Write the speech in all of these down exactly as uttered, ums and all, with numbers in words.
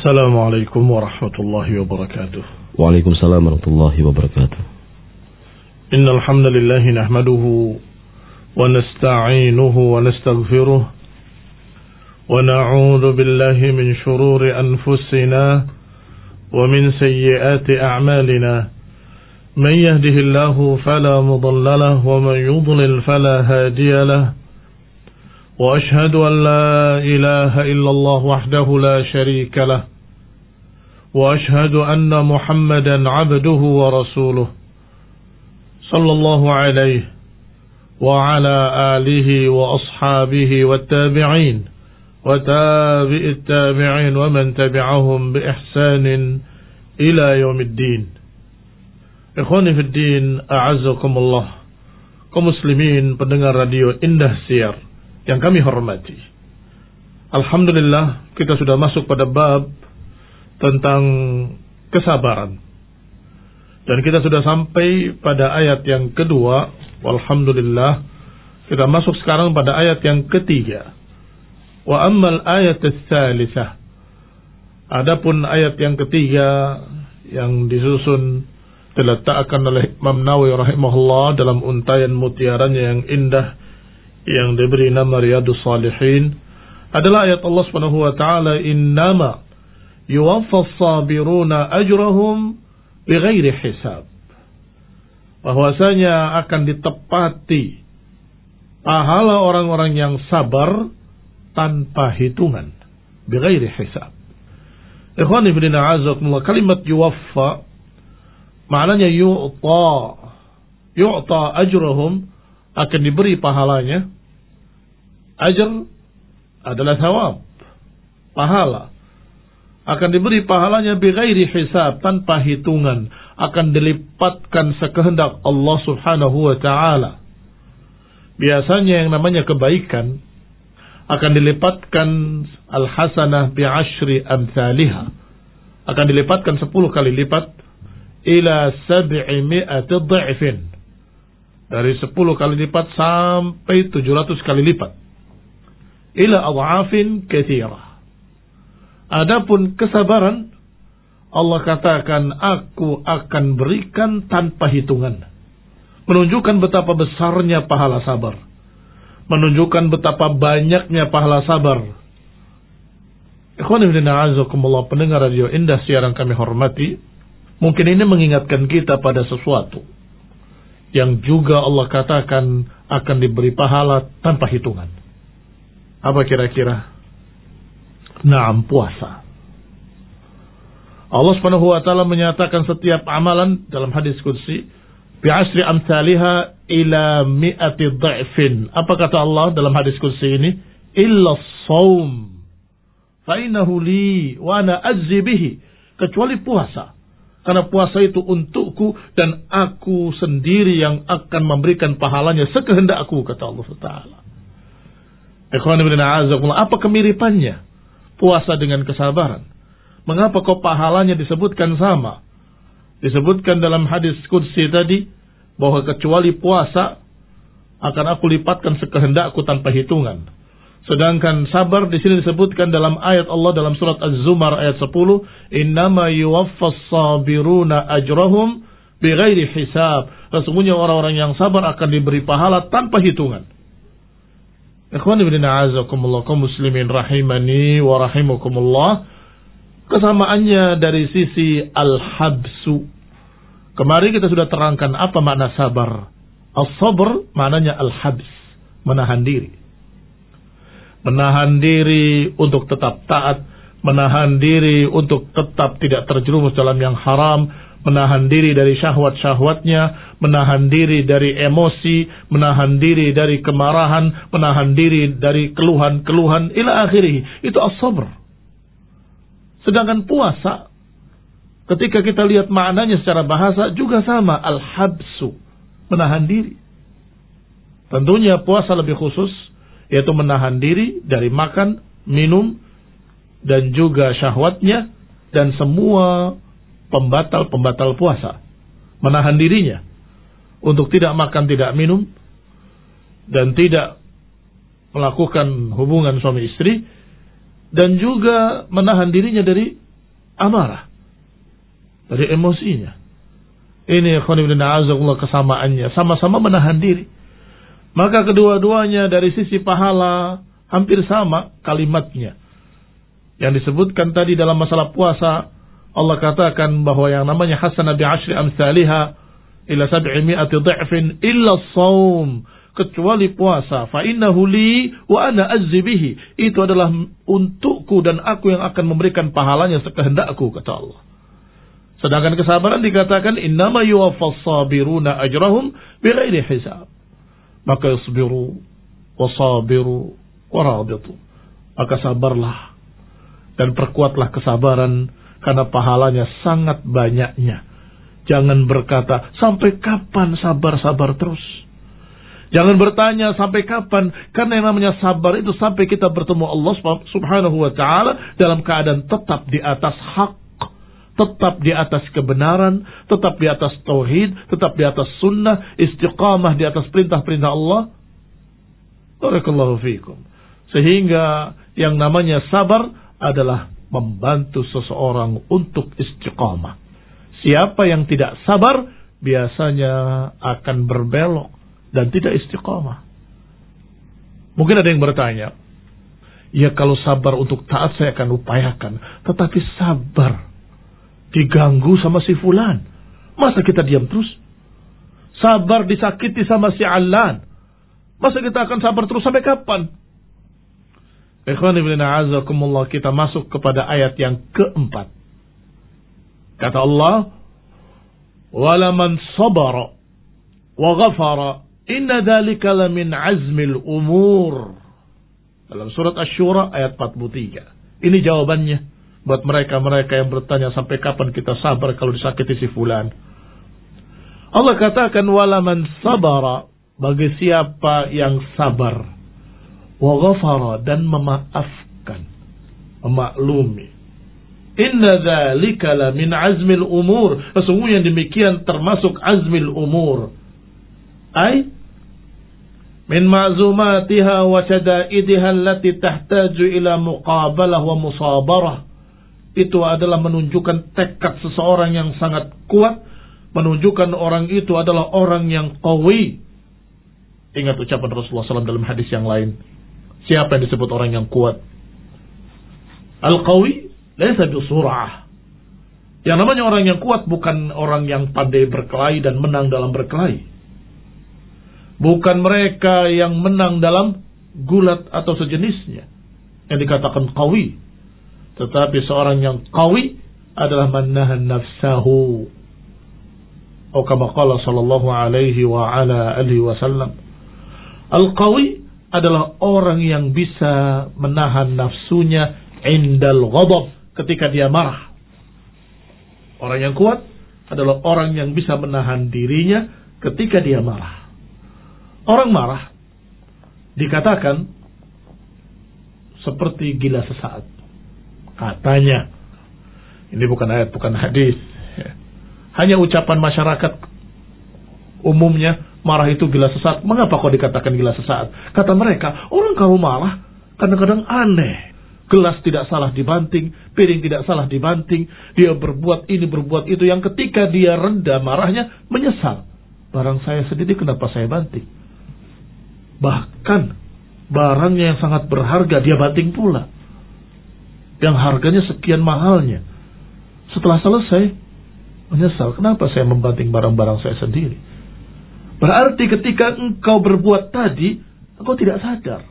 السلام عليكم ورحمة الله وبركاته. وعليكم السلام ورحمة الله وبركاته. إن الحمد لله نحمده ونستعينه ونستغفره ونعوذ بالله من شرور أنفسنا ومن سيئات أعمالنا من يهده الله فلا مضل له ومن يضلل فلا هادي له وأشهد أن لا إله إلا الله وحده لا شريك له وأشهد أن محمدا عبده ورسوله صلى الله عليه وعلى آله وأصحابه والتابعين وتابع التابعين ومن تبعهم بإحسان إلى يوم الدين. Ikhwani fi din, a'azzakumullah, kaum muslimin pendengar radio Indah Siar yang kami hormati. Alhamdulillah, kita sudah masuk pada bab tentang kesabaran. Dan kita sudah sampai pada ayat yang kedua. Walhamdulillah, kita masuk sekarang pada ayat yang ketiga. Wa ammal ayat ats-tsalitsah. Adapun ayat yang ketiga yang disusun diletakkan oleh Imam Nawawi rahimahullah dalam untayan mutiaranya yang indah yang diberi nama Riyadhus Shalihin adalah ayat Allah Subhanahu wa taala, innama yuwaffas sabiruna ajrahum bighairi hisab. Bahwasanya akan ditepati pahala orang-orang yang sabar tanpa hitungan, bighairi hisab. Ikhwani fillah, a'azzakumullah, kalimat yuwaffa maknanya yu'ta, yu'ta ajrahum, akan diberi pahalanya. Ajr adalah thawab, pahala. Akan diberi pahalanya bighairi hisab, tanpa hitungan. Akan dilipatkan sekehendak Allah subhanahu wa ta'ala. Biasanya yang namanya kebaikan akan dilipatkan al-hasanah bi'ashri amthaliha. Akan dilipatkan sepuluh kali lipat ila sab'i mi'ati dha'fin. Dari sepuluh kali lipat sampai tujuh ratus kali lipat. Ila adha'afin katsirah. Adapun kesabaran, Allah katakan, aku akan berikan tanpa hitungan. Menunjukkan betapa besarnya pahala sabar. Menunjukkan betapa banyaknya pahala sabar. Ikhwan fillah, a'azzakumullah, pendengar radio Indah Siaran kami hormati, mungkin ini mengingatkan kita pada sesuatu yang juga Allah katakan akan diberi pahala tanpa hitungan. Apa kira-kira? Naam, puasa. Allah Subhanahu wa taala menyatakan setiap amalan dalam hadis qudsi bi'asri amsalha ila mi'ati dha'fin. Apa kata Allah dalam hadis qudsi ini? Illa shaum fa innahu li wa ana ajzi bihi. Kecuali puasa. Karena puasa itu untukku dan aku sendiri yang akan memberikan pahalanya sekehendakku, kata Allah Taala. Ikhwan ibn a'azakumullah, apa kemiripannya puasa dengan kesabaran? Mengapa kok pahalanya disebutkan sama? Disebutkan dalam hadis qudsi tadi bahwa kecuali puasa akan aku lipatkan sekehendakku tanpa hitungan. Sedangkan sabar di sini disebutkan dalam ayat Allah dalam surat Az-Zumar ayat sepuluh, innama yuwaffas sabiruna ajrahum bighairi hisab. Sesungguhnya orang-orang yang sabar akan diberi pahala tanpa hitungan. Ikhwan ibn a'azakumullah, kaum muslimin rahimani wa rahimakumullah, kesamaannya dari sisi al-habsu. Kemarin kita sudah terangkan apa makna sabar. As-sabr maknanya al-habs, menahan diri. Menahan diri untuk tetap taat, menahan diri untuk tetap tidak terjerumus dalam yang haram, menahan diri dari syahwat-syahwatnya, menahan diri dari emosi, menahan diri dari kemarahan, menahan diri dari keluhan-keluhan, ila akhirih. Itu as-sabr. Sedangkan puasa, ketika kita lihat maknanya secara bahasa juga sama, al-habsu, menahan diri. Tentunya puasa lebih khusus, yaitu menahan diri dari makan, minum, dan juga syahwatnya, dan semua pembatal-pembatal puasa. Menahan dirinya untuk tidak makan, tidak minum, dan tidak melakukan hubungan suami istri, dan juga menahan dirinya dari amarah, dari emosinya. Ini khonibdina'azakullah kesamaannya, sama-sama menahan diri. Maka kedua-duanya dari sisi pahala hampir sama kalimatnya. Yang disebutkan tadi dalam masalah puasa, Allah katakan bahwa yang namanya hasanah bi'ashri amsalihah ila sab'i mi'ati dha'fin illa shaum, kecuali puasa, fa innahu li wa ana azzi bihi, itu adalah untukku dan aku yang akan memberikan pahalanya sekehendakku, kata Allah. Sedangkan kesabaran dikatakan innama yuwaffas sabiruna ajrahum bighairi hisab. Maka isbiru wasabiru warabitu, maka sabarlah dan perkuatlah kesabaran karena pahalanya sangat banyaknya. Jangan berkata sampai kapan sabar-sabar terus. Jangan bertanya sampai kapan, karena yang namanya sabar itu sampai kita bertemu Allah Subhanahu wa taala dalam keadaan tetap di atas hak, tetap di atas kebenaran, tetap di atas tauhid, tetap di atas sunnah, istiqamah di atas perintah-perintah Allah. Barakallahu fiikum. Sehingga yang namanya sabar adalah membantu seseorang untuk istiqamah. Siapa yang tidak sabar biasanya akan berbelok dan tidak istiqamah. Mungkin ada yang bertanya, ya kalau sabar untuk taat saya akan upayakan, tetapi sabar diganggu sama si fulan, masa kita diam terus? Sabar disakiti sama si Alan, masa kita akan sabar terus sampai kapan? Ikhwan ibn a'azakumullah, kita masuk kepada ayat yang keempat. Kata Allah, walaman sabara wa ghafara inna dzalika lamin azmil umur. Dalam surat Asy-Syura ayat empat puluh tiga. Ini jawabannya buat mereka-mereka yang bertanya sampai kapan kita sabar kalau disakiti si fulan. Allah katakan walaman sabara, bagi siapa yang sabar, wa ghafara, dan memaafkan, memaklumi. Inna dzalika la min azmil umur, sesungguhnya demikian termasuk azmil umur. Ai min ma'zumatiha wa shada'idiha allati tahtaju ila muqabalah wa musabarah. Itu adalah menunjukkan tekad seseorang yang sangat kuat, menunjukkan orang itu adalah orang yang qawi. Ingat ucapan Rasulullah shallallahu alaihi wasallam dalam hadis yang lain. Siapa yang disebut orang yang kuat? Al-qawi laisa bisur'ah. Yang namanya orang yang kuat bukan orang yang pandai berkelahi dan menang dalam berkelahi. Bukan mereka yang menang dalam gulat atau sejenisnya yang dikatakan qawi. Tetapi seorang yang qawi adalah man nahan nafsahu. Atau kama qala sallallahu alaihi wa ala alihi wasallam. Al-qawi adalah orang yang bisa menahan nafsunya indal ghadab, ketika dia marah. Orang yang kuat adalah orang yang bisa menahan dirinya ketika dia marah. Orang marah dikatakan seperti gila sesaat. Katanya, ini bukan ayat, bukan hadis. Hanya ucapan masyarakat umumnya, marah itu gila sesaat. Mengapa kok dikatakan gila sesaat? Kata mereka, orang kalau marah kadang-kadang aneh. Gelas tidak salah dibanting, piring tidak salah dibanting, dia berbuat ini, berbuat itu, yang ketika dia reda marahnya, menyesal. Barang saya sendiri kenapa saya banting? Bahkan barangnya yang sangat berharga dia banting pula, yang harganya sekian mahalnya. Setelah selesai menyesal, kenapa saya membanting barang-barang saya sendiri? Berarti ketika engkau berbuat tadi, engkau tidak sadar.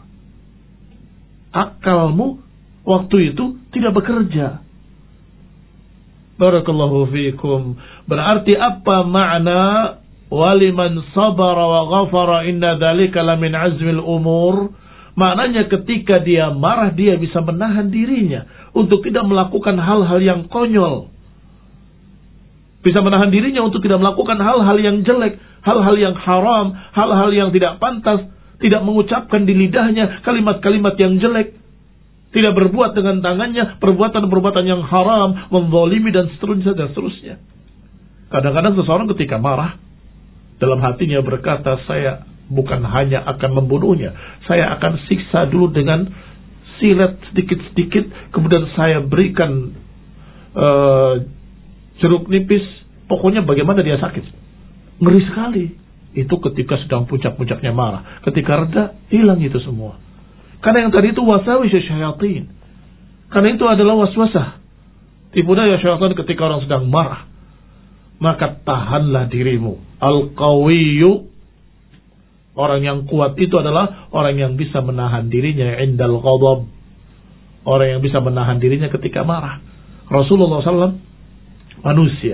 Akalmu waktu itu tidak bekerja. Barakallahu fiikum. Berarti apa makna waliman sabara wa ghafara inna dzalika lamin azmil umur? Maknanya ketika dia marah, dia bisa menahan dirinya untuk tidak melakukan hal-hal yang konyol. Bisa menahan dirinya untuk tidak melakukan hal-hal yang jelek, hal-hal yang haram, hal-hal yang tidak pantas, tidak mengucapkan di lidahnya kalimat-kalimat yang jelek, tidak berbuat dengan tangannya perbuatan-perbuatan yang haram, menzalimi dan seterusnya dan seterusnya. Kadang-kadang seseorang ketika marah, dalam hatinya berkata, saya bukan hanya akan membunuhnya, saya akan siksa dulu dengan silet sedikit-sedikit, kemudian saya berikan uh, jeruk nipis, pokoknya bagaimana dia sakit. Ngeri sekali. Itu ketika sedang puncak-puncaknya marah. Ketika reda, hilang itu semua. Karena yang tadi itu wasawis syayatin. Karena itu adalah waswasah, tipu daya syaitan ketika orang sedang marah. Maka tahanlah dirimu. Al-qawiyyu, orang yang kuat itu adalah orang yang bisa menahan dirinya indal ghadab. Orang yang bisa menahan dirinya ketika marah. Rasulullah shallallahu alaihi wasallam manusia.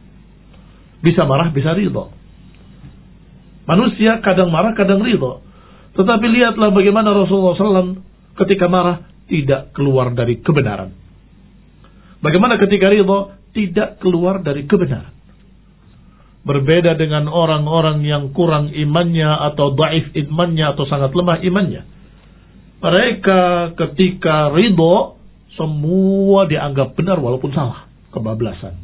Bisa marah, bisa ridha. Manusia kadang marah, kadang ridha. Tetapi lihatlah bagaimana Rasulullah shallallahu alaihi wasallam ketika marah tidak keluar dari kebenaran. Bagaimana ketika ridha tidak keluar dari kebenaran. Berbeda dengan orang-orang yang kurang imannya atau dhaif imannya atau sangat lemah imannya. Mereka ketika ridha semua dianggap benar walaupun salah, kebablasan.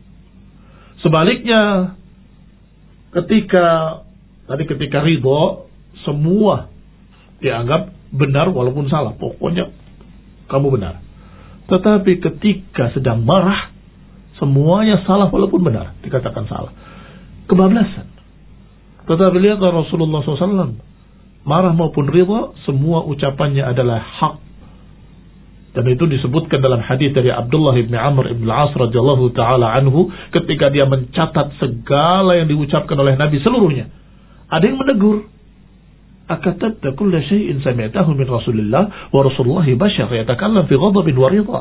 Sebaliknya ketika tadi ketika ridha semua dianggap benar walaupun salah, pokoknya kamu benar. Tetapi ketika sedang marah semuanya salah walaupun benar, dikatakan salah. Kebablasan. Tetapi lihatlah Rasulullah shallallahu alaihi wasallam, marah maupun ridha semua ucapannya adalah hak. Dan itu disebutkan dalam hadis dari Abdullah bin Amr bin Al-As radhiyallahu taala anhu ketika dia mencatat segala yang diucapkan oleh Nabi seluruhnya. Ada yang menegur, akatabta kulla syai'in sami'tahu min Rasulillah wa Rasulullah bashar yatakallam fi ghadabin wa ridha.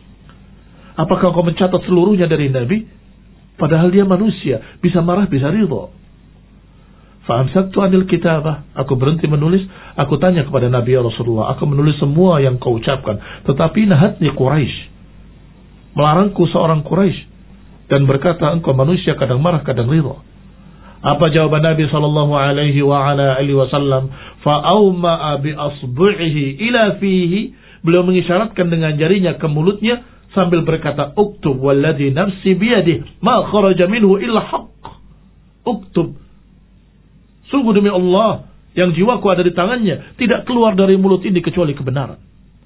Apakah kau mencatat seluruhnya dari Nabi? Padahal dia manusia, bisa marah, bisa ridha. Fa'amsaktu anil kitabah, aku berhenti menulis. Aku tanya kepada Nabi ya Rasulullah, aku menulis semua yang kau ucapkan. Tetapi nahatni Quraisy, melarangku seorang Quraisy, dan berkata engkau manusia kadang marah, kadang ridha. Apa jawaban Nabi sallallahu alaihi wa ala alihi wasallam? Fa'awma'a bi asbu'ihi ila fihi. Beliau mengisyaratkan dengan jarinya ke mulutnya sambil berkata, uktub walladhi nafsi biyadih ma kharaja minhu illa haqq. Uktub, sungguh demi Allah yang jiwaku ada di tangannya, tidak keluar dari mulut ini kecuali kebenaran.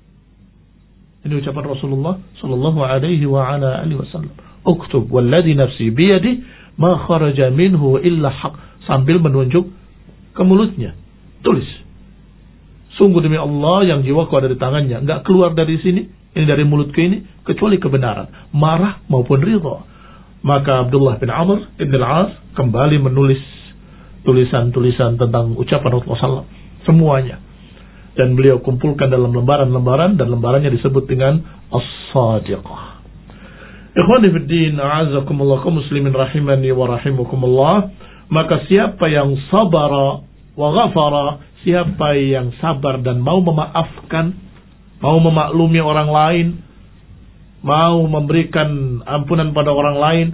Ini ucapan Rasulullah sallallahu alaihi wa ala alihi wasallam. Uktub walladhi nafsi biyadih ma kharaja minhu illa haq, sambil menunjuk ke mulutnya. Tulis, sungguh demi Allah yang jiwaku ada di tangannya, enggak keluar dari sini, ini dari mulutku ini kecuali kebenaran, marah maupun ridha. Maka Abdullah bin Amr bin Al-As kembali menulis tulisan-tulisan tentang ucapan Rasulullah sallallahu alaihi wasallam semuanya, dan beliau kumpulkan dalam lembaran-lembaran, dan lembarannya disebut dengan As-Sadiqah. Ikhwani fid din, a'azakumullah, kaum muslimin rahimani wa rahimakumullah. Maka siapa yang sabara wa ghafara, siapa yang sabar dan mau memaafkan, mau memaklumi orang lain, mau memberikan ampunan pada orang lain,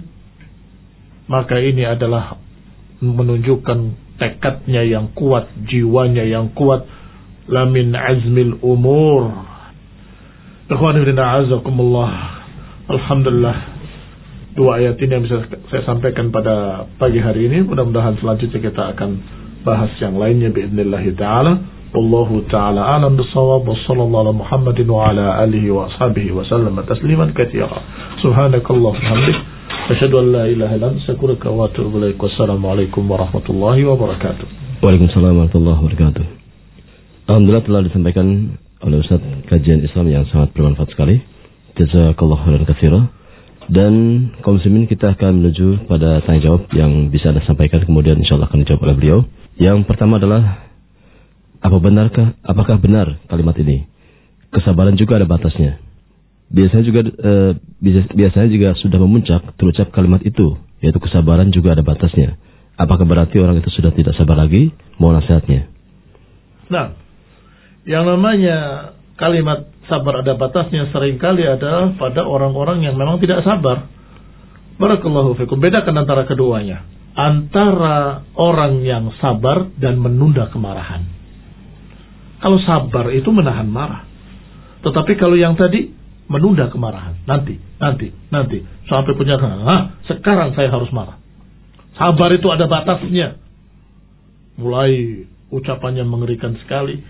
maka ini adalah menunjukkan tekadnya yang kuat, jiwanya yang kuat. La min azmil umur. Ikhwani fid din, a'azakumullah. Alhamdulillah, dua ayat ini yang bisa saya sampaikan pada pagi hari ini. Mudah-mudahan selanjutnya kita akan bahas yang lainnya biidznillah ta'ala. Wallahu ta'ala alam bisawab. Wassallallahu ala Muhammadin wa ala alihi wa ashabihi wa sallam tasliman katsira. Subhanakallah walhamdik, asyhadu an la ilaha illa anta, astaghfiruka wa atubu ilaik. Wassalamualaikum warahmatullahi wabarakatuh. Waalaikumsalam warahmatullahi wabarakatuh. Alhamdulillah telah disampaikan oleh Ustaz kajian Islam yang sangat bermanfaat sekali. Jazakallah khairan katsira. Dan kaum muslimin, kita akan menuju pada tanya jawab yang bisa Anda sampaikan, kemudian insyaallah akan dijawab oleh beliau. Yang pertama adalah, apa benarkah apakah benar kalimat ini? Kesabaran juga ada batasnya. Biasanya juga eh, biasanya juga sudah memuncak terucap kalimat itu, yaitu kesabaran juga ada batasnya. Apakah berarti orang itu sudah tidak sabar lagi? Mohon nasihatnya. Nah, yang namanya kalimat sabar ada batasnya seringkali ada pada orang-orang yang memang tidak sabar. Barakallahu fikum. Bedakan antara keduanya. Antara orang yang sabar dan menunda kemarahan. Kalau sabar itu menahan marah. Tetapi kalau yang tadi menunda kemarahan. Nanti, nanti, nanti. Sampai punya, ah, sekarang saya harus marah. Sabar itu ada batasnya. Mulai ucapannya mengerikan sekali.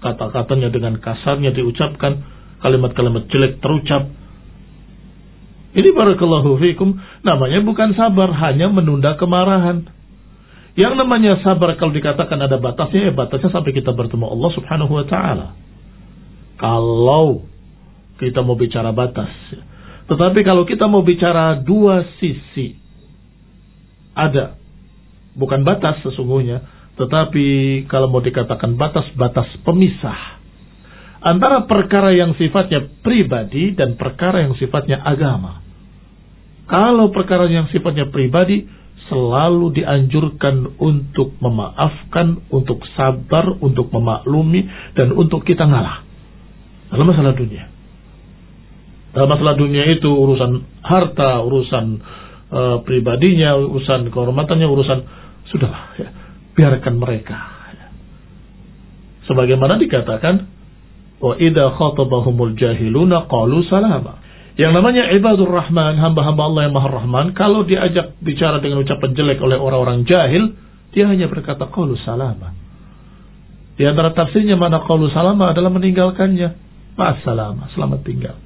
Kata-katanya dengan kasarnya diucapkan, kalimat-kalimat jelek terucap. Ini barakallahu fikum namanya bukan sabar, hanya menunda kemarahan. Yang namanya sabar kalau dikatakan ada batasnya, ya batasnya sampai kita bertemu Allah Subhanahu wa taala. Kalau kita mau bicara batas. Tetapi kalau kita mau bicara dua sisi, ada bukan batas sesungguhnya, tetapi kalau mau dikatakan batas, batas pemisah antara perkara yang sifatnya pribadi dan perkara yang sifatnya agama. Kalau perkara yang sifatnya pribadi, selalu dianjurkan untuk memaafkan, untuk sabar, untuk memaklumi, dan untuk kita ngalah. Dalam masalah dunia. Dalam masalah dunia itu urusan harta, urusan uh, pribadinya, urusan kehormatannya, urusan sudahlah, ya, biarkan mereka. Sebagaimana dikatakan, wa idza khatabahumul jahiluna qalu salama. Yang namanya ibadur rahman, hamba-hamba Allah yang maha rahman, kalau diajak bicara dengan ucapan jelek oleh orang-orang jahil, dia hanya berkata qalu salama. Di antara tafsirnya mana qalu salama adalah meninggalkannya. Ma'assalama, selamat tinggal.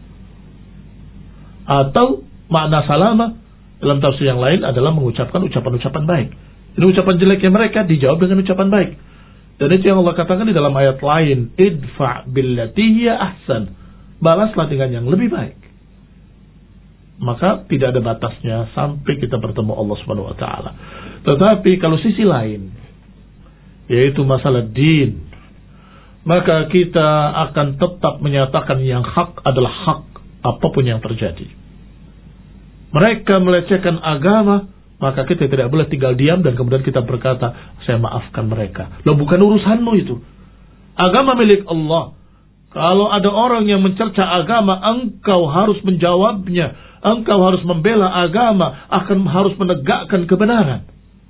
Atau makna salama dalam tafsir yang lain adalah mengucapkan ucapan-ucapan baik. Ini ucapan jeleknya mereka dijawab dengan ucapan baik. Dan itu yang Allah katakan di dalam ayat lain, idfa billati hiya ahsan. Balaslah dengan yang lebih baik. Maka tidak ada batasnya sampai kita bertemu Allah Subhanahu wa taala. Tetapi kalau sisi lain, yaitu masalah din, maka kita akan tetap menyatakan yang hak adalah hak apapun yang terjadi. Mereka melecehkan agama, maka kita tidak boleh tinggal diam dan kemudian kita berkata, saya maafkan mereka. Loh, bukan urusanmu itu. Agama milik Allah. Kalau ada orang yang mencerca agama, engkau harus menjawabnya. Engkau harus membela agama, akan harus menegakkan kebenaran.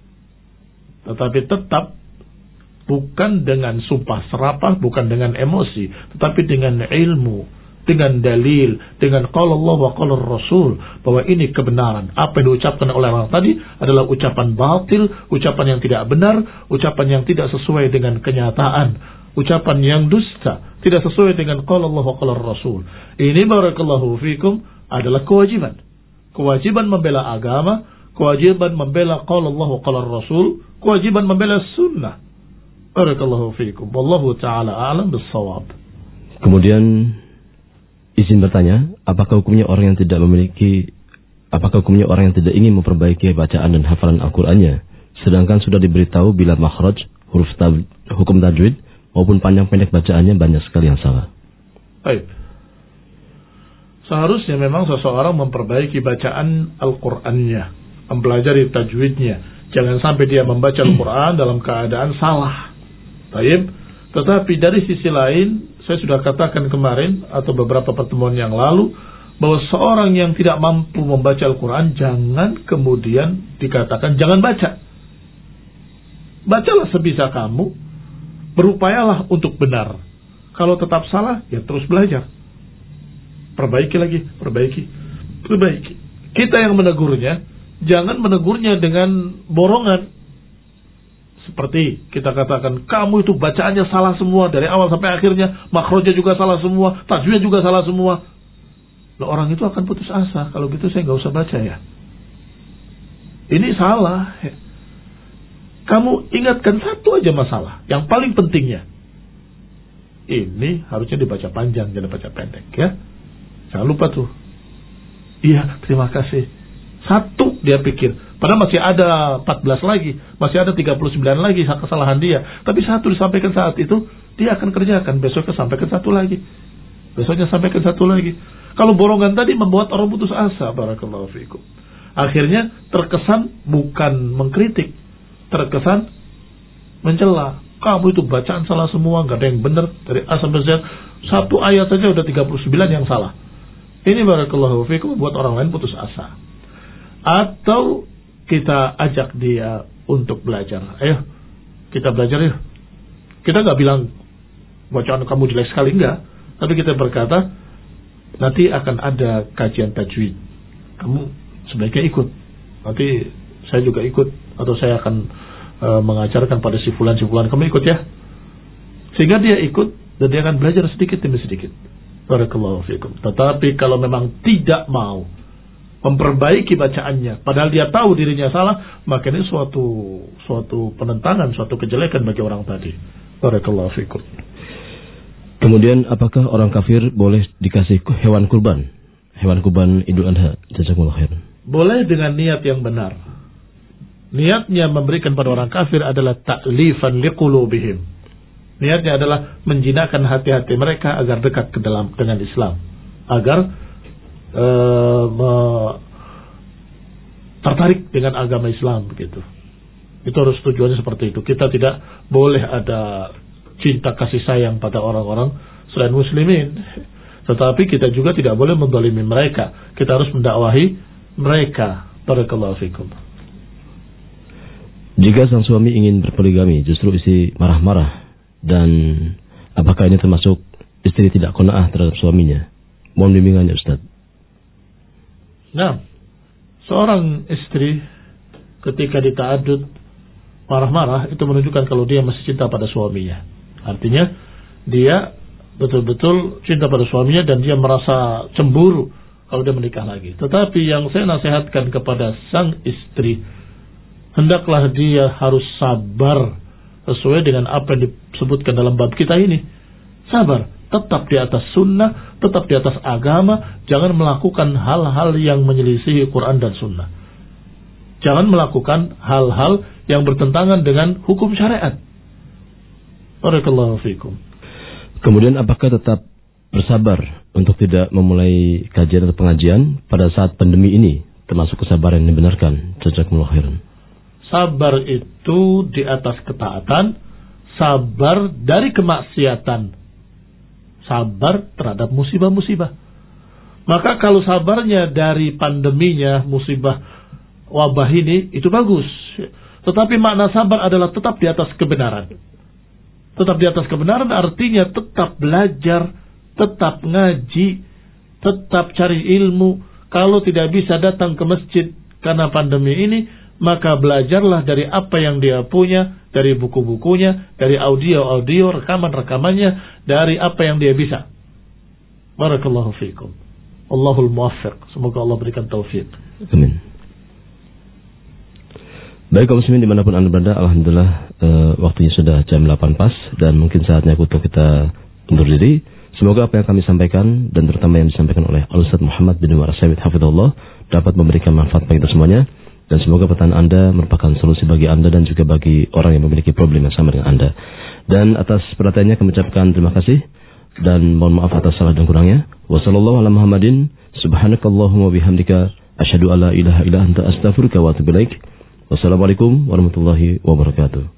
Tetapi tetap bukan dengan sumpah serapah, bukan dengan emosi, tetapi dengan ilmu, dengan dalil, dengan qala Allah wa qala Rasul, bahwa ini kebenaran. Apa yang diucapkan oleh orang tadi adalah ucapan batil, ucapan yang tidak benar, ucapan yang tidak sesuai dengan kenyataan, ucapan yang dusta, tidak sesuai dengan qala Allah wa qala Rasul. Ini barakallahu fikum adalah kewajiban. Kewajiban membela agama, kewajiban membela qala Allah wa qala Rasul, kewajiban membela sunnah. Barakallahu fikum. Wallahu ta'ala a'lam bis-shawab. Kemudian izin bertanya, apakah hukumnya orang yang tidak memiliki apakah hukumnya orang yang tidak ingin memperbaiki bacaan dan hafalan Al-Qur'annya, sedangkan sudah diberitahu bila makhraj, huruf tab, hukum tajwid maupun panjang pendek bacaannya banyak sekali yang salah. Baik. Seharusnya memang seseorang memperbaiki bacaan Al-Qur'annya, mempelajari tajwidnya. Jangan sampai dia membaca Al-Qur'an dalam keadaan salah. Baik. Tetapi dari sisi lain, saya sudah katakan kemarin atau beberapa pertemuan yang lalu, bahwa seorang yang tidak mampu membaca Al-Quran, jangan kemudian dikatakan jangan baca. Bacalah sebisa kamu, berupayalah untuk benar. Kalau tetap salah, ya terus belajar. Perbaiki lagi, perbaiki, perbaiki. Kita yang menegurnya, jangan menegurnya dengan borongan. Seperti kita katakan, kamu itu bacaannya salah semua dari awal sampai akhirnya, makhrajnya juga salah semua, tajwidnya juga salah semua. Loh, orang itu akan putus asa. Kalau gitu saya nggak usah baca ya. Ini salah. Kamu ingatkan satu aja masalah, yang paling pentingnya. Ini harusnya dibaca panjang, jangan dibaca pendek ya. Jangan lupa tuh. Iya, terima kasih. Satu dia pikir. Padahal masih ada empat belas lagi. Masih ada tiga puluh sembilan lagi kesalahan dia. Tapi satu disampaikan saat itu, dia akan kerjakan. Besoknya sampaikan satu lagi. Besoknya sampaikan satu lagi. Kalau borongan tadi membuat orang putus asa. Barakallahu fikum. Akhirnya terkesan bukan mengkritik. Terkesan mencela. Kamu itu bacaan salah semua. Gak ada yang benar. Dari A sampai Z. Satu ayat saja udah tiga puluh sembilan yang salah. Ini barakallahu fikum membuat orang lain putus asa. Atau kita ajak dia untuk belajar. Ayo, kita belajar yuk. Kita gak bilang bacaan kamu jelek sekali, enggak. Tapi kita berkata, nanti akan ada kajian tajwid. Kamu sebaiknya ikut. Nanti saya juga ikut. Atau saya akan e, mengajarkan pada si fulan, si fulan. Kamu ikut ya. Sehingga dia ikut dan dia akan belajar sedikit demi sedikit. Barakallahu fikum. Tetapi kalau memang tidak mau, memperbaiki bacaannya, padahal dia tahu dirinya salah, maka ini suatu suatu penentangan, suatu kejelekan bagi orang tadi. Barakallahu fikum. Kemudian apakah orang kafir boleh dikasih hewan kurban? Hewan kurban Idul Adha. Jazakumullah khairan. Boleh dengan niat yang benar. Niatnya memberikan pada orang kafir adalah ta'lifan liqulubihim. Niatnya adalah menjinakkan hati-hati mereka agar dekat ke dalam dengan Islam, agar uh, me, tertarik dengan agama Islam begitu. Itu harus tujuannya seperti itu. Kita tidak boleh ada cinta kasih sayang pada orang-orang selain muslimin, tetapi kita juga tidak boleh menzalimi mereka. Kita harus mendakwahi mereka. Barakallahu fikum. Jika sang suami ingin berpoligami, justru istri marah-marah, dan apakah ini termasuk istri tidak qanaah terhadap suaminya? Mohon bimbingannya, Ustaz. Nah, seorang istri ketika dita'adud marah-marah itu menunjukkan kalau dia masih cinta pada suaminya. Artinya dia betul-betul cinta pada suaminya dan dia merasa cemburu kalau dia menikah lagi. Tetapi yang saya nasihatkan kepada sang istri, hendaklah dia harus sabar sesuai dengan apa yang disebutkan dalam bab kita ini. Sabar, tetap di atas sunnah, tetap di atas agama, jangan melakukan hal-hal yang menyelisihi Quran dan sunnah. Jangan melakukan hal-hal yang bertentangan dengan hukum syariat. Barakallahu fikum. Kemudian apakah tetap bersabar untuk tidak memulai kajian atau pengajian pada saat pandemi ini, termasuk kesabaran yang dibenarkan? Jazakumullah khairan. Sabar itu di atas ketaatan, sabar dari kemaksiatan, sabar terhadap musibah-musibah. Maka kalau sabarnya dari pandeminya, musibah wabah ini, itu bagus. Tetapi makna sabar adalah tetap di atas kebenaran. Tetap di atas kebenaran artinya tetap belajar, tetap ngaji, tetap cari ilmu. Kalau tidak bisa datang ke masjid karena pandemi ini, maka belajarlah dari apa yang dia punya, dari buku-bukunya, dari audio-audio, rekaman-rekamannya, dari apa yang dia bisa. Barakallahu fiikum. Allahul muwaffiq. Semoga Allah berikan taufik. Amin. Baik kaum muslimin dimanapun anda berada, alhamdulillah uh, waktunya sudah jam delapan pas dan mungkin saatnya untuk kita undur diri. Semoga apa yang kami sampaikan dan terutama yang disampaikan oleh Al-Ustaz Muhammad bin Umar As-Sawid hafizahullah dapat memberikan manfaat bagi kita semuanya, dan semoga pertanyaan anda merupakan solusi bagi anda dan juga bagi orang yang memiliki problem yang sama dengan anda. Dan atas perhatiannya kami ucapkan terima kasih dan mohon maaf atas salah dan kurangnya. Wassallallahu ala Muhammadin subhanakallahumma bihamdika asyhadu alla ilaha illa anta astaghfiruka wa atubu ilaik. Wassalamualaikum warahmatullahi wabarakatuh.